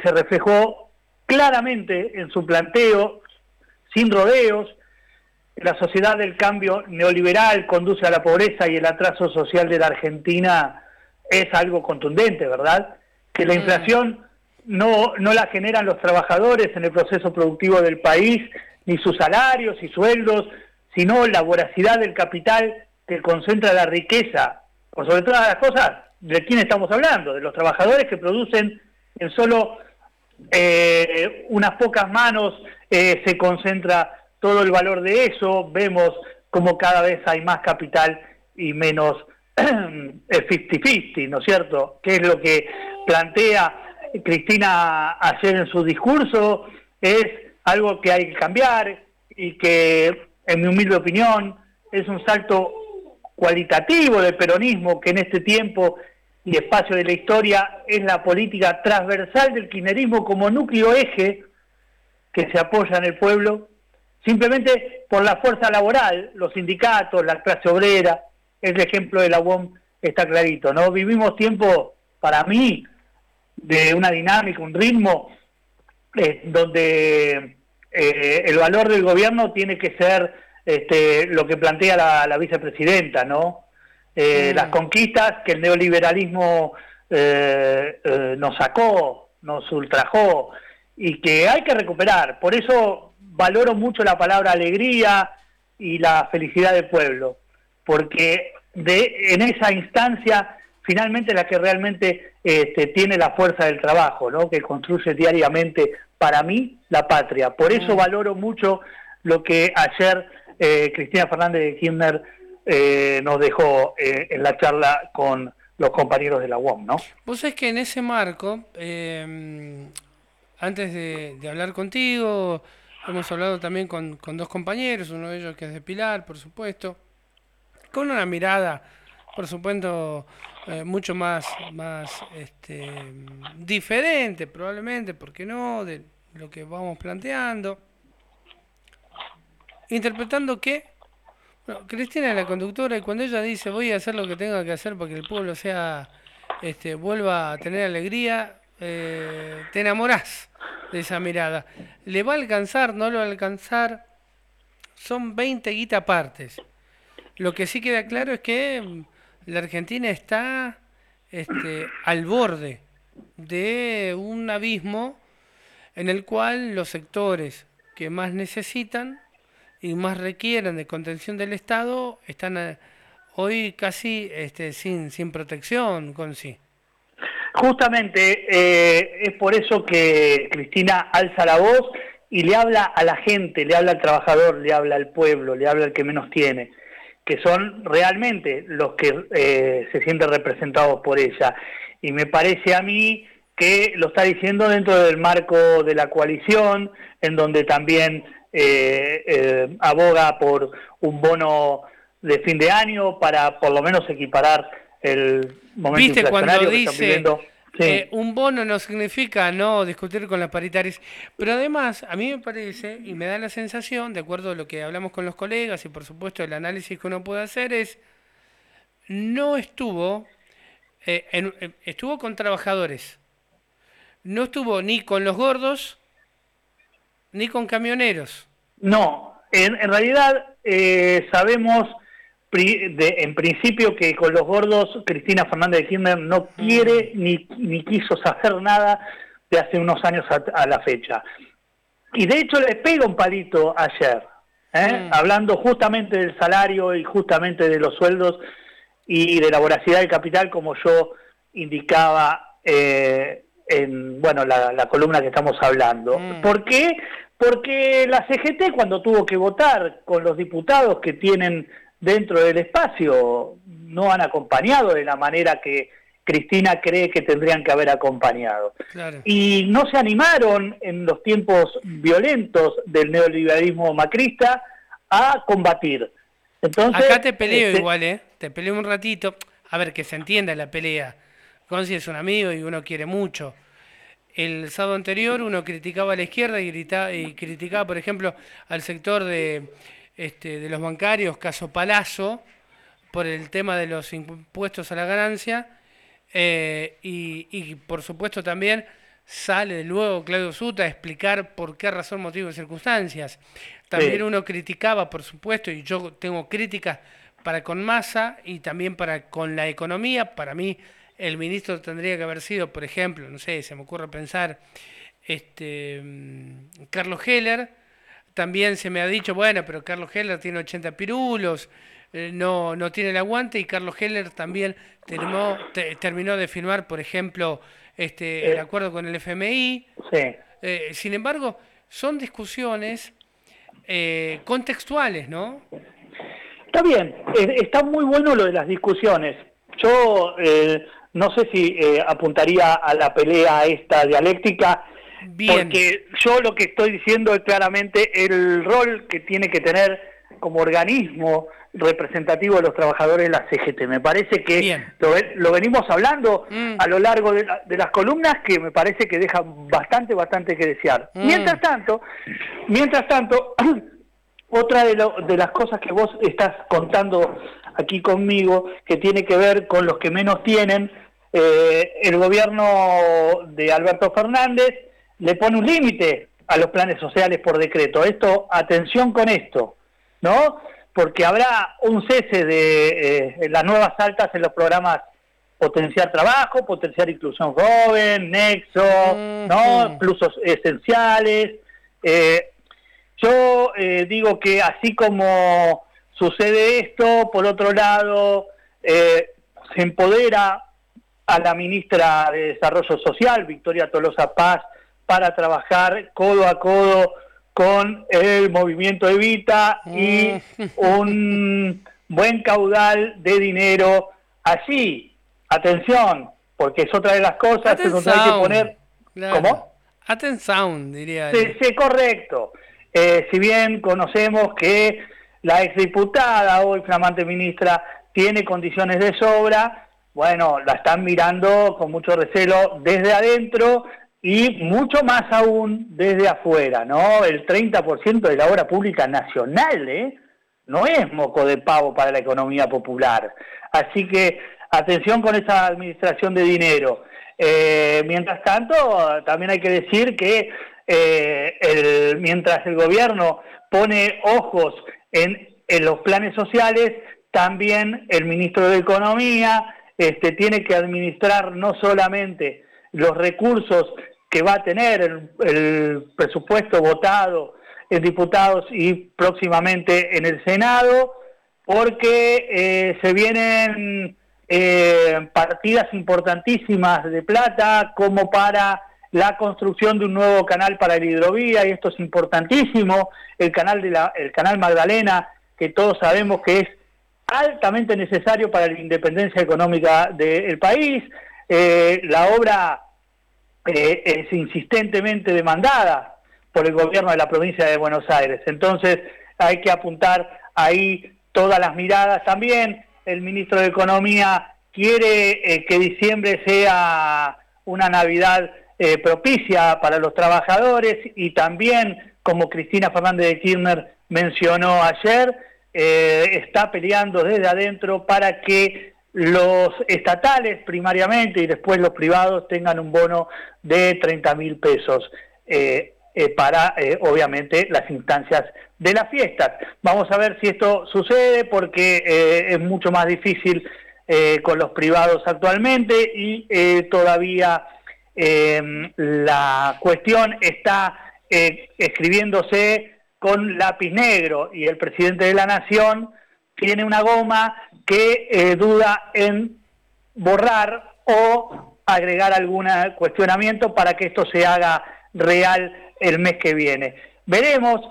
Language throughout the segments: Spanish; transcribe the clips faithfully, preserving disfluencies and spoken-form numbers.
se reflejó claramente en su planteo, sin rodeos. La sociedad del cambio neoliberal conduce a la pobreza y el atraso social de la Argentina es algo contundente, ¿verdad? Que la Mm. inflación no, no la generan los trabajadores en el proceso productivo del país, ni sus salarios y sueldos, sino la voracidad del capital que concentra la riqueza. Por sobre todas las cosas, ¿de quién estamos hablando? De los trabajadores que producen en solo eh, unas pocas manos eh, se concentra todo el valor de eso. Vemos como cada vez hay más capital y menos cincuenta cincuenta, ¿no es cierto? Que es lo que plantea Cristina ayer en su discurso, es algo que hay que cambiar y que, en mi humilde opinión, es un salto cualitativo del peronismo, que en este tiempo y espacio de la historia es la política transversal del kirchnerismo como núcleo eje que se apoya en el pueblo, simplemente por la fuerza laboral, los sindicatos, la clase obrera. El ejemplo de la U O M está clarito, ¿no? Vivimos tiempo, para mí, de una dinámica, un ritmo, eh, donde eh, el valor del gobierno tiene que ser este, lo que plantea la, la vicepresidenta, ¿no? Eh, las Mm. conquistas que el neoliberalismo eh, eh, nos sacó, nos ultrajó, y que hay que recuperar. Por eso valoro mucho la palabra alegría y la felicidad del pueblo, porque de, en esa instancia finalmente la que realmente este, tiene la fuerza del trabajo, ¿no? Que construye diariamente, para mí, la patria. Por eso Mm. valoro mucho lo que ayer eh, Cristina Fernández de Kirchner eh, nos dejó eh, en la charla con los compañeros de la U O M, ¿no? Vos sabés que en ese marco, eh, antes de, de hablar contigo, hemos hablado también con, con dos compañeros, uno de ellos que es de Pilar, por supuesto, con una mirada, por supuesto, eh, mucho más, más este, diferente, probablemente, ¿por qué no?, de lo que vamos planteando, interpretando que, bueno, Cristina es la conductora y cuando ella dice voy a hacer lo que tenga que hacer para que el pueblo sea, este, vuelva a tener alegría, eh, te enamorás de esa mirada. ¿Le va a alcanzar? ¿No lo va a alcanzar? Son veinte guita partes. Lo que sí queda claro es que mm, la Argentina está, este, al borde de un abismo en el cual los sectores que más necesitan y más requieren de contención del Estado están eh, hoy casi este, sin, sin protección con sí. Justamente eh, es por eso que Cristina alza la voz y le habla a la gente, le habla al trabajador, le habla al pueblo, le habla al que menos tiene, que son realmente los que eh, se sienten representados por ella. Y me parece a mí que lo está diciendo dentro del marco de la coalición, en donde también eh, eh, aboga por un bono de fin de año para por lo menos equiparar el momento ¿Viste cuando inflacionario que están dice viviendo. eh, Sí, un bono no significa no discutir con las paritarias? Pero además, a mí me parece y me da la sensación, de acuerdo a lo que hablamos con los colegas y por supuesto el análisis que uno puede hacer es, no estuvo, eh, en- eh, estuvo con trabajadores, no estuvo ni con los gordos ni con camioneros. no, en, en realidad eh, sabemos pri, de, en principio que con los gordos Cristina Fernández de Kirchner no Mm, quiere ni, ni quiso hacer nada de hace unos años a, a la fecha. Y de hecho le pega un palito ayer, ¿eh? mm. Hablando justamente del salario y justamente de los sueldos y de la voracidad del capital, como yo indicaba eh, en bueno la, la columna que estamos hablando. Mm. ¿Por qué? Porque la C G T, cuando tuvo que votar con los diputados que tienen dentro del espacio, no han acompañado de la manera que Cristina cree que tendrían que haber acompañado. Claro. Y no se animaron en los tiempos violentos del neoliberalismo macrista a combatir. Entonces, Acá te peleo este, igual, ¿eh? Te peleo un ratito. A ver, que se entienda la pelea. Conci es un amigo y uno quiere mucho. El sábado anterior uno criticaba a la izquierda y, gritaba, y criticaba, por ejemplo, al sector de, este, de los bancarios, caso Palazzo, por el tema de los impuestos a la ganancia. Eh, y, y, por supuesto también sale de nuevo Claudio Suta a explicar por qué razón, motivo y circunstancias. También Sí. uno criticaba, por supuesto, y yo tengo críticas para con Massa y también para con la economía. Para mí, el ministro tendría que haber sido, por ejemplo, no sé, se me ocurre pensar, este mm, Carlos Heller. También se me ha dicho, bueno, pero Carlos Heller tiene ochenta pirulos, eh, no, no tiene el aguante, y Carlos Heller también terminó, te- terminó de firmar, por ejemplo, este, el Eh, acuerdo con el F M I. sí. Eh, sin embargo, son discusiones eh, contextuales, ¿no? Está bien, eh, está muy bueno lo de las discusiones. Yo eh, no sé si eh, apuntaría a la pelea esta dialéctica, Bien, porque yo lo que estoy diciendo es claramente el rol que tiene que tener como organismo representativo de los trabajadores la C G T. Me parece que bien. lo, lo venimos hablando Mm, a lo largo de, la, de las columnas, que me parece que deja bastante, bastante que desear. mm. Mientras tanto, mientras tanto, otra de, lo, de las cosas que vos estás contando aquí conmigo, que tiene que ver con los que menos tienen, eh, el gobierno de Alberto Fernández le pone un límite a los planes sociales por decreto. Esto, atención con esto, ¿no? Porque habrá un cese de eh, las nuevas altas en los programas Potenciar Trabajo, Potenciar Inclusión Joven, Nexo, ¿no? Ujú. Plusos Esenciales. Eh, yo eh, digo que así como sucede esto, por otro lado, eh, se empodera a la ministra de Desarrollo Social, Victoria Tolosa Paz, para trabajar codo a codo con el movimiento Evita Mm. y un buen caudal de dinero allí. Atención, porque es otra de las cosas en donde hay que Atención, poner... claro. ¿Cómo? Atención, diría Sí, alguien. sí, correcto. Eh, si bien conocemos que la exdiputada, hoy flamante ministra, tiene condiciones de sobra, bueno, la están mirando con mucho recelo desde adentro y mucho más aún desde afuera, ¿no? El treinta por ciento de la obra pública nacional, ¿eh? No es moco de pavo para la economía popular. Así que atención con esa administración de dinero. Eh, mientras tanto, también hay que decir que eh, el, mientras el gobierno pone ojos en, en los planes sociales, también el ministro de Economía este, tiene que administrar no solamente los recursos que va a tener el, el presupuesto votado en diputados y próximamente en el Senado, porque eh, se vienen eh, partidas importantísimas de plata como para la construcción de un nuevo canal para la hidrovía, y esto es importantísimo, el canal de la, el canal Magdalena, que todos sabemos que es altamente necesario para la independencia económica del país. Eh, la obra eh, es insistentemente demandada por el gobierno de la provincia de Buenos Aires. Entonces hay que apuntar ahí todas las miradas también. El ministro de Economía quiere eh, que diciembre sea una Navidad eh, propicia para los trabajadores, y también, como Cristina Fernández de Kirchner mencionó ayer, eh, está peleando desde adentro para que los estatales primariamente y después los privados tengan un bono de treinta mil pesos eh, eh, para, eh, obviamente, las instancias de las fiestas. Vamos a ver si esto sucede, porque eh, es mucho más difícil eh, con los privados actualmente, y eh, todavía eh, la cuestión está eh, escribiéndose con lápiz negro, y el presidente de la Nación tiene una goma que eh, duda en borrar o agregar algún cuestionamiento para que esto se haga real el mes que viene. Veremos,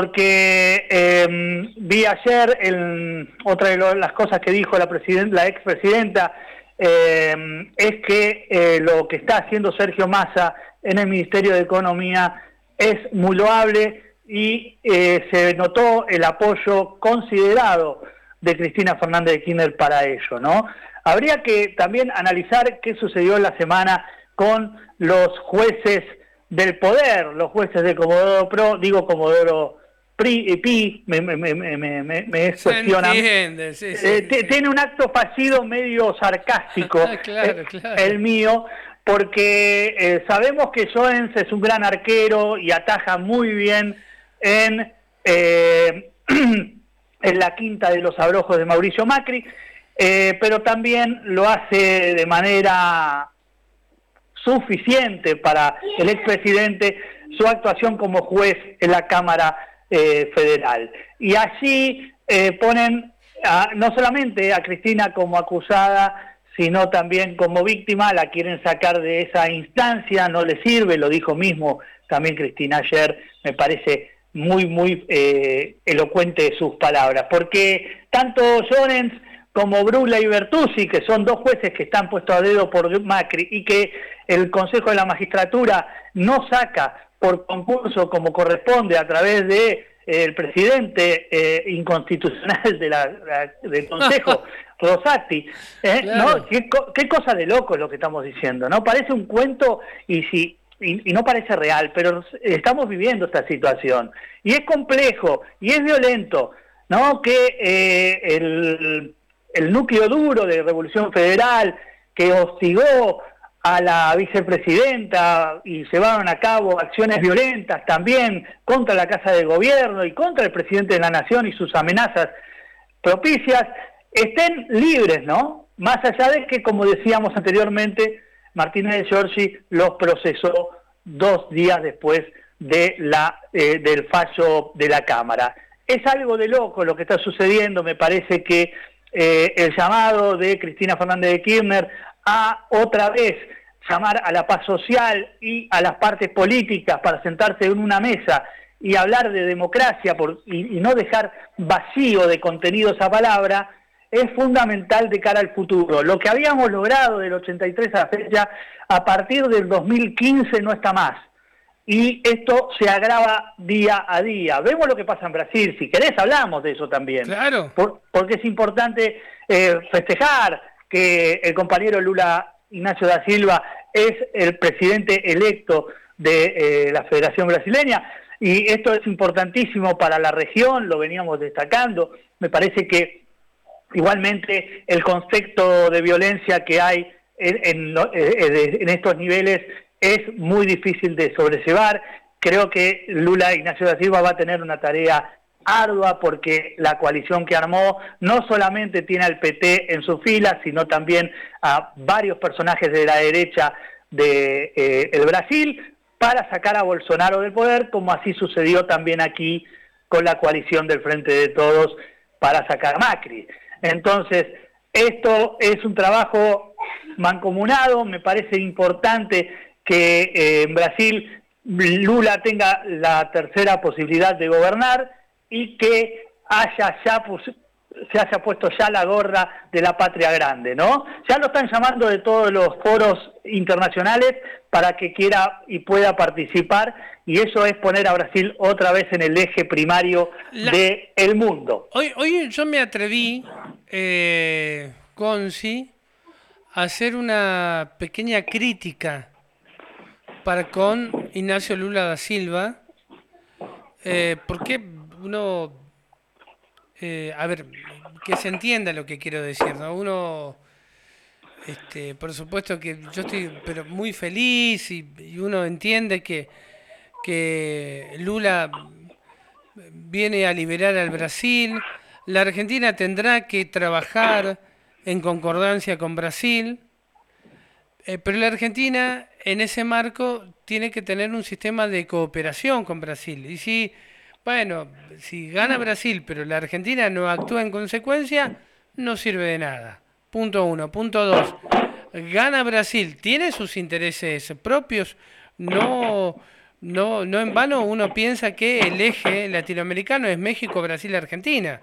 porque eh, vi ayer, el, otra de lo, las cosas que dijo la, la expresidenta, eh, es que eh, lo que está haciendo Sergio Massa en el Ministerio de Economía es muy loable, y eh, se notó el apoyo considerado de Cristina Fernández de Kirchner para ello, ¿no? Habría que también analizar qué sucedió en la semana con los jueces del poder, los jueces de Comodoro Pro, digo Comodoro Pri y Pi, me, me, me, me, me, me Se cuestionan. entiende, sí, Eh, sí, sí. tiene un acto fallido medio sarcástico, eh, Claro, claro. el mío, porque eh, sabemos que Llorens es un gran arquero y ataja muy bien en, eh, en la quinta de los abrojos de Mauricio Macri, eh, pero también lo hace de manera suficiente para el expresidente su actuación como juez en la Cámara eh, Federal. Y allí eh, ponen a, no solamente a Cristina como acusada, sino también como víctima, la quieren sacar de esa instancia, no le sirve, lo dijo mismo también Cristina ayer, me parece muy, muy eh, elocuente de sus palabras, porque tanto Llorens como Brula y Bertuzzi, que son dos jueces que están puestos a dedo por Macri y que el Consejo de la Magistratura no saca por concurso como corresponde a través de eh, el presidente eh, inconstitucional de la, la, del Consejo, Rosati, ¿eh? Claro. ¿No? ¿Qué, qué cosa de loco es lo que estamos diciendo, ¿no? Parece un cuento y si y, y no parece real, pero estamos viviendo esta situación. Y es complejo, y es violento, ¿no? Que eh, el, el núcleo duro de Revolución Federal, que hostigó a la vicepresidenta y llevaron a cabo acciones violentas también contra la Casa de Gobierno y contra el presidente de la Nación y sus amenazas propicias, estén libres, ¿no? Más allá de que, como decíamos anteriormente, Martínez de Giorgi los procesó dos días después de la, eh, del fallo de la Cámara. Es algo de loco lo que está sucediendo, me parece que eh, el llamado de Cristina Fernández de Kirchner a otra vez llamar a la paz social y a las partes políticas para sentarse en una mesa y hablar de democracia por, y, y no dejar vacío de contenido esa palabra, es fundamental de cara al futuro. Lo que habíamos logrado del ochenta y tres a la fecha, a partir del dos mil quince no está más. Y esto se agrava día a día. Vemos lo que pasa en Brasil, si querés hablamos de eso también. Claro. Por, porque es importante eh, festejar que el compañero Lula Ignacio da Silva es el presidente electo de eh, la Federación Brasileña, y esto es importantísimo para la región, lo veníamos destacando. Me parece que igualmente el concepto de violencia que hay en, en, en estos niveles es muy difícil de sobrellevar. Creo que Lula Ignacio da Silva va a tener una tarea ardua porque la coalición que armó no solamente tiene al P T en sus filas, sino también a varios personajes de la derecha de eh, el Brasil para sacar a Bolsonaro del poder, como así sucedió también aquí con la coalición del Frente de Todos para sacar a Macri. Entonces, esto es un trabajo mancomunado, me parece importante que eh, en Brasil Lula tenga la tercera posibilidad de gobernar y que haya ya pues, se haya puesto ya la gorra de la patria grande, ¿no? Ya lo están llamando de todos los foros internacionales para que quiera y pueda participar, y eso es poner a Brasil otra vez en el eje primario la... del mundo. Hoy, hoy yo me atreví, eh, Gonzi, a hacer una pequeña crítica para con Ignacio Lula da Silva, eh, porque uno, eh, a ver, que se entienda lo que quiero decir, ¿no? Uno, este, por supuesto que yo estoy pero muy feliz y, y uno entiende que, que Lula viene a liberar al Brasil. La Argentina tendrá que trabajar en concordancia con Brasil, eh, pero la Argentina en ese marco tiene que tener un sistema de cooperación con Brasil. Y si, bueno, si gana Brasil, pero la Argentina no actúa en consecuencia, no sirve de nada. Punto uno. Punto dos. Gana Brasil, tiene sus intereses propios, no, no, no en vano uno piensa que el eje latinoamericano es México, Brasil, Argentina.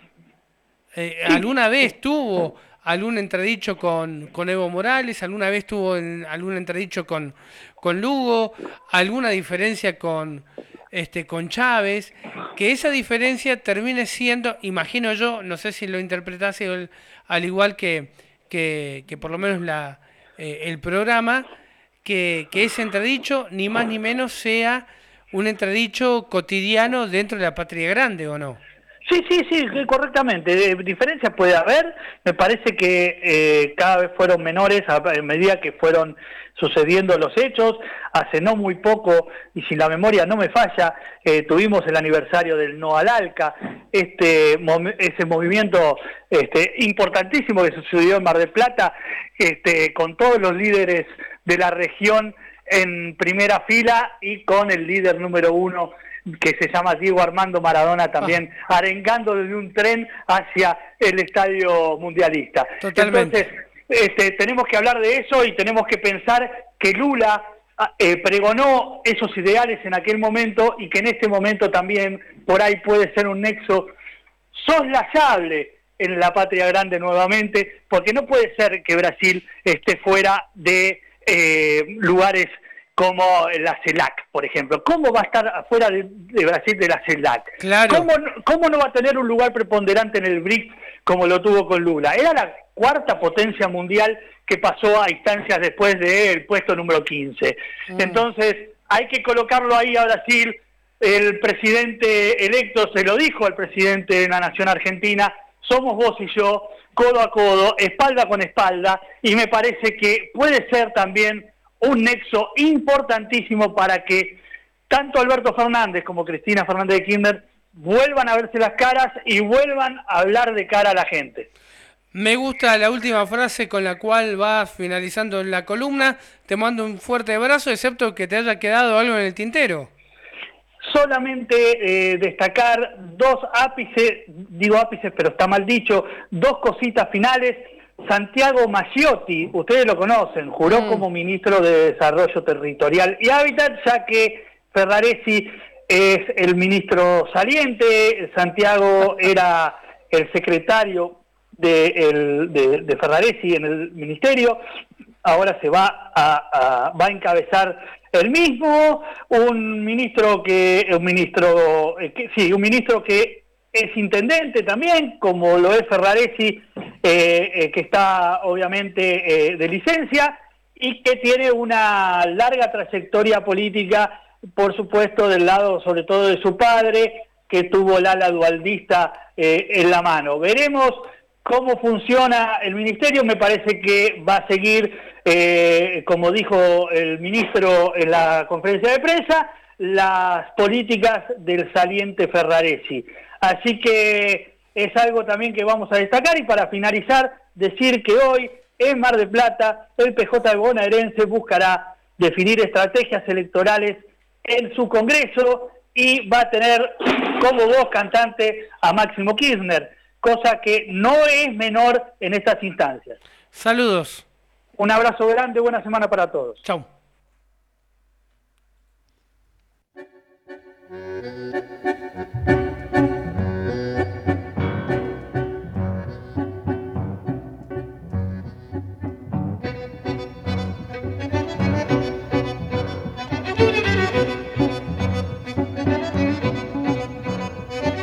Eh, ¿Alguna vez tuvo algún entredicho con, con Evo Morales? ¿Alguna vez tuvo en, algún entredicho con, con Lugo? ¿Alguna diferencia con, este, con Chávez? Que esa diferencia termine siendo, imagino yo, no sé si lo interpretase al, al igual que, que, que por lo menos la, eh, el programa, que, que ese entredicho ni más ni menos sea un entredicho cotidiano dentro de la patria grande, ¿o no? Sí, sí, sí, correctamente. De diferencias puede haber. Me parece que eh, cada vez fueron menores a medida que fueron sucediendo los hechos. Hace no muy poco, y si la memoria no me falla, eh, tuvimos el aniversario del No al ALCA, este, ese movimiento este, importantísimo que sucedió en Mar del Plata, este, con todos los líderes de la región en primera fila y con el líder número uno, que se llama Diego Armando Maradona, también ah. arengando desde un tren hacia el estadio mundialista. Totalmente. Entonces, este, tenemos que hablar de eso y tenemos que pensar que Lula eh, pregonó esos ideales en aquel momento y que en este momento también por ahí puede ser un nexo soslayable en la patria grande nuevamente, porque no puede ser que Brasil esté fuera de eh, lugares como la CELAC, por ejemplo. ¿Cómo va a estar afuera de, de Brasil de la CELAC? Claro. ¿Cómo, ¿Cómo no va a tener un lugar preponderante en el BRICS como lo tuvo con Lula? Era la cuarta potencia mundial que pasó a instancias después del puesto número quince. Mm. Entonces, hay que colocarlo ahí a Brasil. El presidente electo se lo dijo al presidente de la nación argentina: somos vos y yo, codo a codo, espalda con espalda, y me parece que puede ser también un nexo importantísimo para que tanto Alberto Fernández como Cristina Fernández de Kirchner vuelvan a verse las caras y vuelvan a hablar de cara a la gente. Me gusta la última frase con la cual vas finalizando la columna. Te mando un fuerte abrazo, excepto que te haya quedado algo en el tintero. Solamente eh, destacar dos ápices, digo ápices pero está mal dicho, dos cositas finales. Santiago Maggiotti, ustedes lo conocen, juró mm. como ministro de Desarrollo Territorial y Hábitat, ya que Ferraresi es el ministro saliente. Santiago era el secretario de, el, de, de Ferraresi en el ministerio, ahora se va a, a, va a encabezar el mismo, un ministro que, un ministro, eh, que, sí, un ministro que es intendente también, como lo es Ferraresi, eh, eh, que está obviamente eh, de licencia y que tiene una larga trayectoria política, por supuesto, del lado sobre todo de su padre, que tuvo el ala dualdista eh, en la mano. Veremos cómo funciona el ministerio. Me parece que va a seguir, eh, como dijo el ministro en la conferencia de prensa, las políticas del saliente Ferraresi. Así que es algo también que vamos a destacar. Y para finalizar, decir que hoy en Mar del Plata el P J bonaerense buscará definir estrategias electorales en su congreso y va a tener como voz cantante a Máximo Kirchner, cosa que no es menor en estas instancias. Saludos. Un abrazo grande, buena semana para todos. Chau.